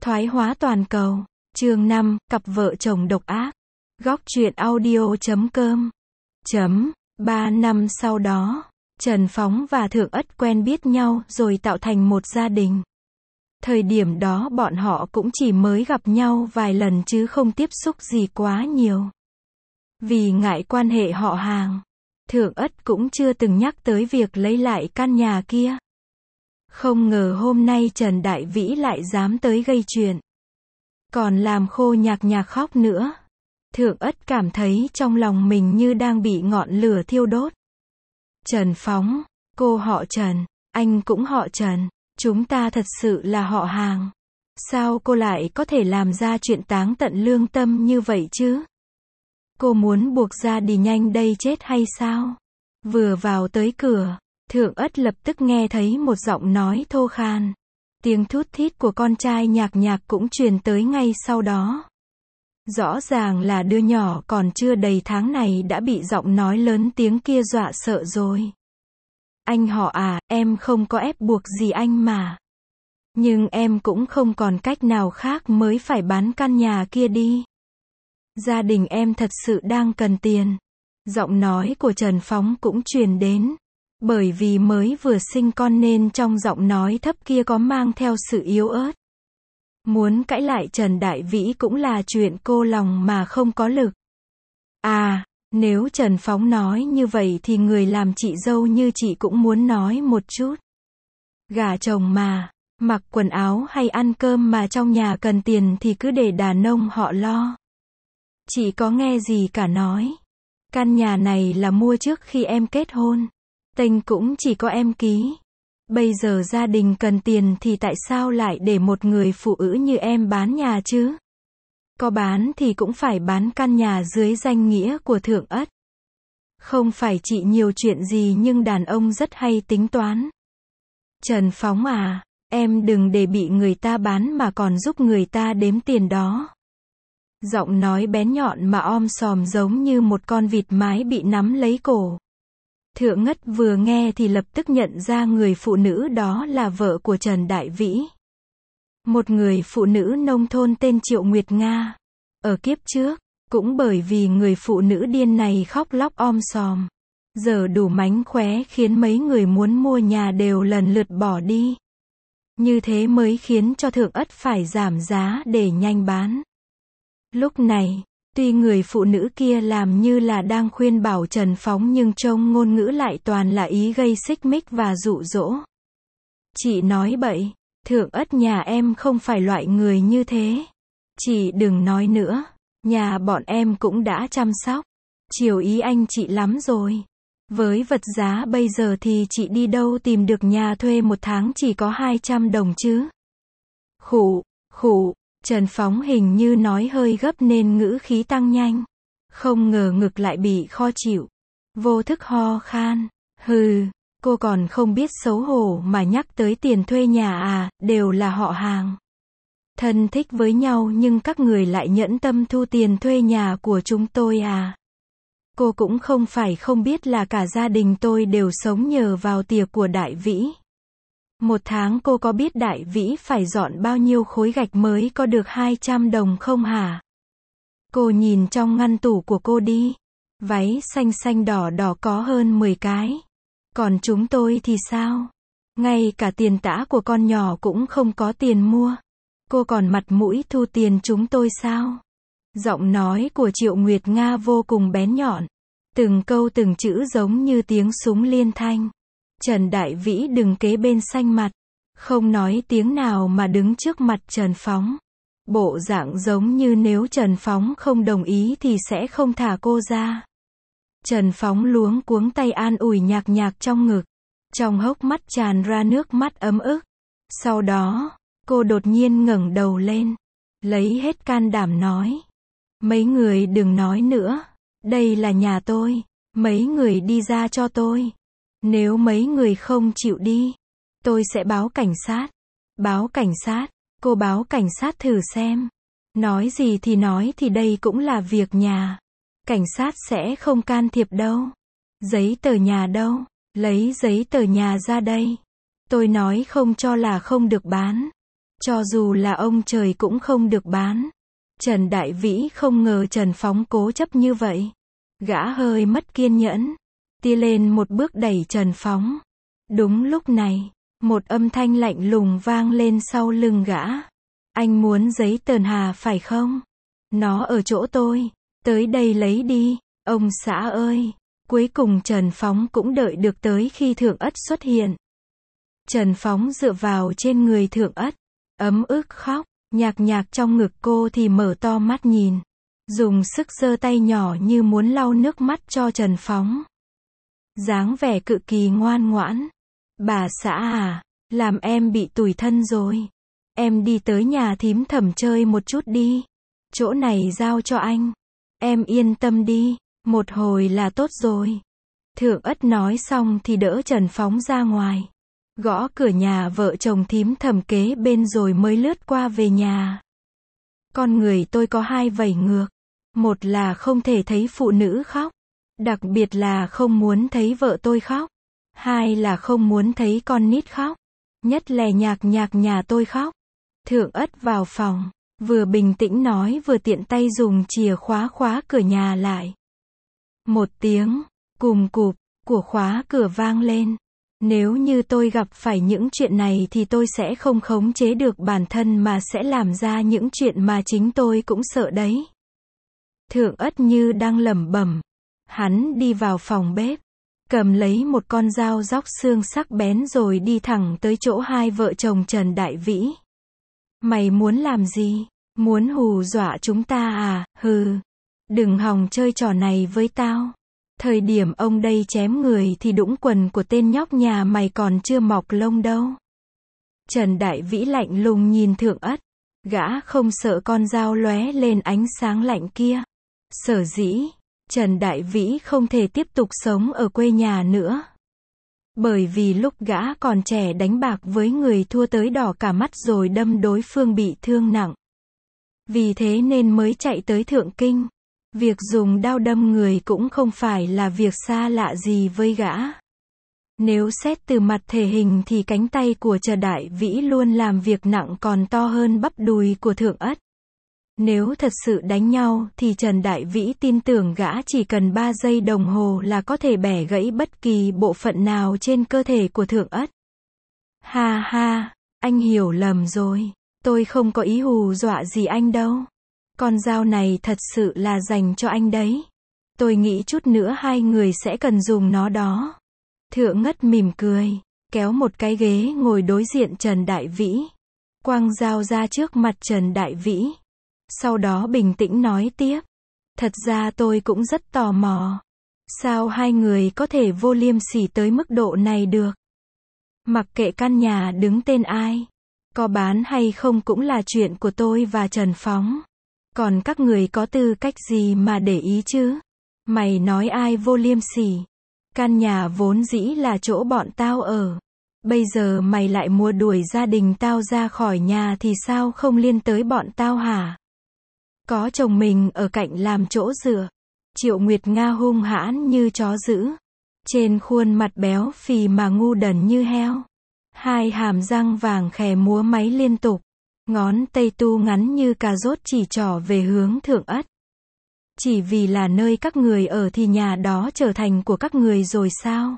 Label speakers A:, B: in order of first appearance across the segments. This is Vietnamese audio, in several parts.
A: Thoái hóa toàn cầu. Chương 5, cặp vợ chồng độc ác. Góc truyện audio.com. 3 năm sau đó, Trần Phóng và Thượng Ất quen biết nhau rồi tạo thành một gia đình. Thời điểm đó bọn họ cũng chỉ mới gặp nhau vài lần chứ không tiếp xúc gì quá nhiều. Vì ngại quan hệ họ hàng, Thượng Ất cũng chưa từng nhắc tới việc lấy lại căn nhà kia. Không ngờ hôm nay Trần Đại Vĩ lại dám tới gây chuyện. Còn làm khô nhạc khóc nữa. Thượng Ất cảm thấy trong lòng mình như đang bị ngọn lửa thiêu đốt. Trần Phóng, cô họ Trần, anh cũng họ Trần, chúng ta thật sự là họ hàng. Sao cô lại có thể làm ra chuyện táng tận lương tâm như vậy chứ? Cô muốn buộc ra đi nhanh đây chết hay sao? Vừa vào tới cửa, Thượng Ất lập tức nghe thấy một giọng nói thô khan. Tiếng thút thít của con trai nhạc cũng truyền tới ngay sau đó. Rõ ràng là đứa nhỏ còn chưa đầy tháng này đã bị giọng nói lớn tiếng kia dọa sợ rồi. Anh họ à, em không có ép buộc gì anh mà. Nhưng em cũng không còn cách nào khác mới phải bán căn nhà kia đi. Gia đình em thật sự đang cần tiền. Giọng nói của Trần Phóng cũng truyền đến. Bởi vì mới vừa sinh con nên trong giọng nói thấp kia có mang theo sự yếu ớt. Muốn cãi lại Trần Đại Vĩ cũng là chuyện cô lòng mà không có lực. À, nếu Trần Phóng nói như vậy thì người làm chị dâu như chị cũng muốn nói một chút. Gả chồng mà, mặc quần áo hay ăn cơm mà trong nhà cần tiền thì cứ để đàn ông họ lo. Chị có nghe gì cả nói. Căn nhà này là mua trước khi em kết hôn. Tên cũng chỉ có em ký. Bây giờ gia đình cần tiền thì tại sao lại để một người phụ nữ như em bán nhà chứ? Có bán thì cũng phải bán căn nhà dưới danh nghĩa của Thượng Ất. Không phải chị nhiều chuyện gì nhưng đàn ông rất hay tính toán. Trần Phóng à, em đừng để bị người ta bán mà còn giúp người ta đếm tiền đó. Giọng nói bén nhọn mà om sòm giống như một con vịt mái bị nắm lấy cổ. Thượng Ất vừa nghe thì lập tức nhận ra người phụ nữ đó là vợ của Trần Đại Vĩ. Một người phụ nữ nông thôn tên Triệu Nguyệt Nga. Ở kiếp trước, cũng bởi vì người phụ nữ điên này khóc lóc om sòm. Giờ đủ mánh khóe khiến mấy người muốn mua nhà đều lần lượt bỏ đi. Như thế mới khiến cho Thượng Ất phải giảm giá để nhanh bán. Lúc này, tuy người phụ nữ kia làm như là đang khuyên bảo Trần Phóng nhưng trong ngôn ngữ lại toàn là ý gây xích mích và dụ dỗ. Chị nói bậy, Thượng Ất nhà em không phải loại người như thế. Chị đừng nói nữa, nhà bọn em cũng đã chăm sóc, chiều ý anh chị lắm rồi. Với vật giá bây giờ thì chị đi đâu tìm được nhà thuê một tháng chỉ có 200 đồng chứ. Khụ. Trần Phóng hình như nói hơi gấp nên ngữ khí tăng nhanh. Không ngờ ngực lại bị khó chịu. Vô thức ho khan. Hừ, cô còn không biết xấu hổ mà nhắc tới tiền thuê nhà à, đều là họ hàng. Thân thích với nhau nhưng các người lại nhẫn tâm thu tiền thuê nhà của chúng tôi à. Cô cũng không phải không biết là cả gia đình tôi đều sống nhờ vào tiệc của Đại Vĩ. Một tháng cô có biết Đại Vĩ phải dọn bao nhiêu khối gạch mới có được 200 đồng không hả? Cô nhìn trong ngăn tủ của cô đi. Váy xanh đỏ có hơn 10 cái. Còn chúng tôi thì sao? Ngay cả tiền tã của con nhỏ cũng không có tiền mua. Cô còn mặt mũi thu tiền chúng tôi sao? Giọng nói của Triệu Nguyệt Nga vô cùng bén nhọn. Từng câu từng chữ giống như tiếng súng liên thanh. Trần Đại Vĩ đứng kế bên xanh mặt, không nói tiếng nào mà đứng trước mặt Trần Phóng. Bộ dạng giống như nếu Trần Phóng không đồng ý thì sẽ không thả cô ra. Trần Phóng luống cuống tay an ủi nhạc trong ngực. Trong hốc mắt tràn ra nước mắt ấm ức. Sau đó, cô đột nhiên ngẩng đầu lên. Lấy hết can đảm nói. Mấy người đừng nói nữa. Đây là nhà tôi. Mấy người đi ra cho tôi. Nếu mấy người không chịu đi, tôi sẽ báo cảnh sát. Báo cảnh sát? Cô báo cảnh sát thử xem. Nói gì thì nói thì đây cũng là việc nhà. Cảnh sát sẽ không can thiệp đâu. Giấy tờ nhà đâu? Lấy giấy tờ nhà ra đây. Tôi nói không cho là không được bán. Cho dù là ông trời cũng không được bán. Trần Đại Vĩ không ngờ Trần Phóng cố chấp như vậy. Gã hơi mất kiên nhẫn. Tia lên một bước đẩy Trần Phóng. Đúng lúc này, một âm thanh lạnh lùng vang lên sau lưng gã. Anh muốn giấy tờ Hà phải không? Nó ở chỗ tôi. Tới đây lấy đi. Ông xã ơi! Cuối cùng Trần Phóng cũng đợi được tới khi Thượng Ất xuất hiện. Trần Phóng dựa vào trên người Thượng Ất. Ấm ức khóc. Nhạc nhạc trong ngực cô thì mở to mắt nhìn. Dùng sức giơ tay nhỏ như muốn lau nước mắt cho Trần Phóng. Dáng vẻ cực kỳ ngoan ngoãn. Bà xã à, làm em bị tủi thân rồi. Em đi tới nhà thím Thẩm chơi một chút đi. Chỗ này giao cho anh. Em yên tâm đi, một hồi là tốt rồi. Thượng Ất nói xong thì đỡ Trần Phóng ra ngoài. Gõ cửa nhà vợ chồng thím Thẩm kế bên rồi mới lướt qua về nhà. Con người tôi có hai vẩy ngược. Một là không thể thấy phụ nữ khóc. Đặc biệt là không muốn thấy vợ tôi khóc. Hai là không muốn thấy con nít khóc. Nhất là nhạc nhạc nhà tôi khóc. Thượng Ất vào phòng, vừa bình tĩnh nói vừa tiện tay dùng chìa khóa khóa cửa nhà lại. Một tiếng, cùm cụp, của khóa cửa vang lên. Nếu như tôi gặp phải những chuyện này thì tôi sẽ không khống chế được bản thân mà sẽ làm ra những chuyện mà chính tôi cũng sợ đấy. Thượng Ất như đang lẩm bẩm. Hắn đi vào phòng bếp, cầm lấy một con dao róc xương sắc bén rồi đi thẳng tới chỗ hai vợ chồng Trần Đại Vĩ. Mày muốn làm gì? Muốn hù dọa chúng ta à? Hừ. Đừng hòng chơi trò này với tao. Thời điểm ông đây chém người thì đũng quần của tên nhóc nhà mày còn chưa mọc lông đâu. Trần Đại Vĩ lạnh lùng nhìn Thượng Ất. Gã không sợ con dao lóe lên ánh sáng lạnh kia. Sở dĩ, Trần Đại Vĩ không thể tiếp tục sống ở quê nhà nữa. Bởi vì lúc gã còn trẻ đánh bạc với người thua tới đỏ cả mắt rồi đâm đối phương bị thương nặng. Vì thế nên mới chạy tới Thượng Kinh. Việc dùng đao đâm người cũng không phải là việc xa lạ gì với gã. Nếu xét từ mặt thể hình thì cánh tay của Trần Đại Vĩ luôn làm việc nặng còn to hơn bắp đùi của Thượng Ất. Nếu thật sự đánh nhau thì Trần Đại Vĩ tin tưởng gã chỉ cần 3 giây đồng hồ là có thể bẻ gãy bất kỳ bộ phận nào trên cơ thể của Thượng Ất. Ha ha, anh hiểu lầm rồi. Tôi không có ý hù dọa gì anh đâu. Con dao này thật sự là dành cho anh đấy. Tôi nghĩ chút nữa hai người sẽ cần dùng nó đó. Thượng Ất mỉm cười, kéo một cái ghế ngồi đối diện Trần Đại Vĩ. Quăng dao ra trước mặt Trần Đại Vĩ. Sau đó bình tĩnh nói tiếp. Thật ra tôi cũng rất tò mò. Sao hai người có thể vô liêm sỉ tới mức độ này được? Mặc kệ căn nhà đứng tên ai, có bán hay không cũng là chuyện của tôi và Trần Phóng. Còn các người có tư cách gì mà để ý chứ? Mày nói ai vô liêm sỉ? Căn nhà vốn dĩ là chỗ bọn tao ở. Bây giờ mày lại mua đuổi gia đình tao ra khỏi nhà thì sao không liên tới bọn tao hả? Có chồng mình ở cạnh làm chỗ dựa. Triệu Nguyệt Nga hung hãn như chó dữ. Trên khuôn mặt béo phì mà ngu đần như heo. Hai hàm răng vàng khè múa máy liên tục. Ngón tay tu ngắn như cà rốt chỉ trỏ về hướng Thượng Ất. Chỉ vì là nơi các người ở thì nhà đó trở thành của các người rồi sao?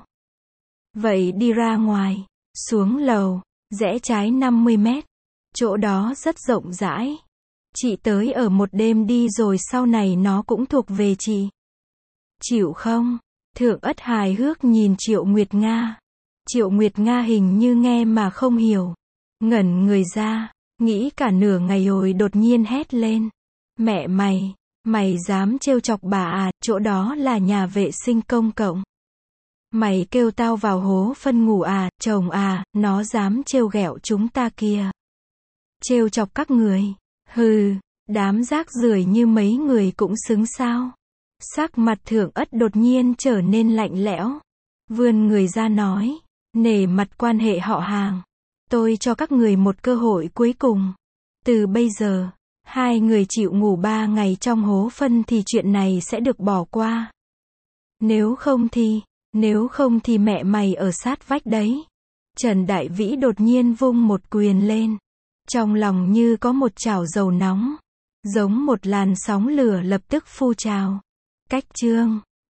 A: Vậy đi ra ngoài, xuống lầu, rẽ trái 50 mét. Chỗ đó rất rộng rãi. Chị tới ở một đêm đi rồi sau này nó cũng thuộc về chị. Chịu không? Thượng Ất hài hước nhìn Triệu Nguyệt Nga. Triệu Nguyệt Nga hình như nghe mà không hiểu. Ngẩn người ra, nghĩ cả nửa ngày rồi đột nhiên hét lên. Mẹ mày, mày dám trêu chọc bà à, chỗ đó là nhà vệ sinh công cộng. Mày kêu tao vào hố phân ngủ à, chồng à, nó dám trêu ghẹo chúng ta kìa. Trêu chọc các người. Hừ, đám rác rưởi như mấy người cũng xứng sao? Sắc mặt Thượng Ất đột nhiên trở nên lạnh lẽo. Vươn người ra nói, nể mặt quan hệ họ hàng. Tôi cho các người một cơ hội cuối cùng. Từ bây giờ, hai người chịu ngủ 3 ngày trong hố phân thì chuyện này sẽ được bỏ qua. Nếu không thì mẹ mày ở sát vách đấy. Trần Đại Vĩ đột nhiên vung một quyền lên. Trong lòng như có một chảo dầu nóng, giống một làn sóng lửa lập tức phun trào. Cách chương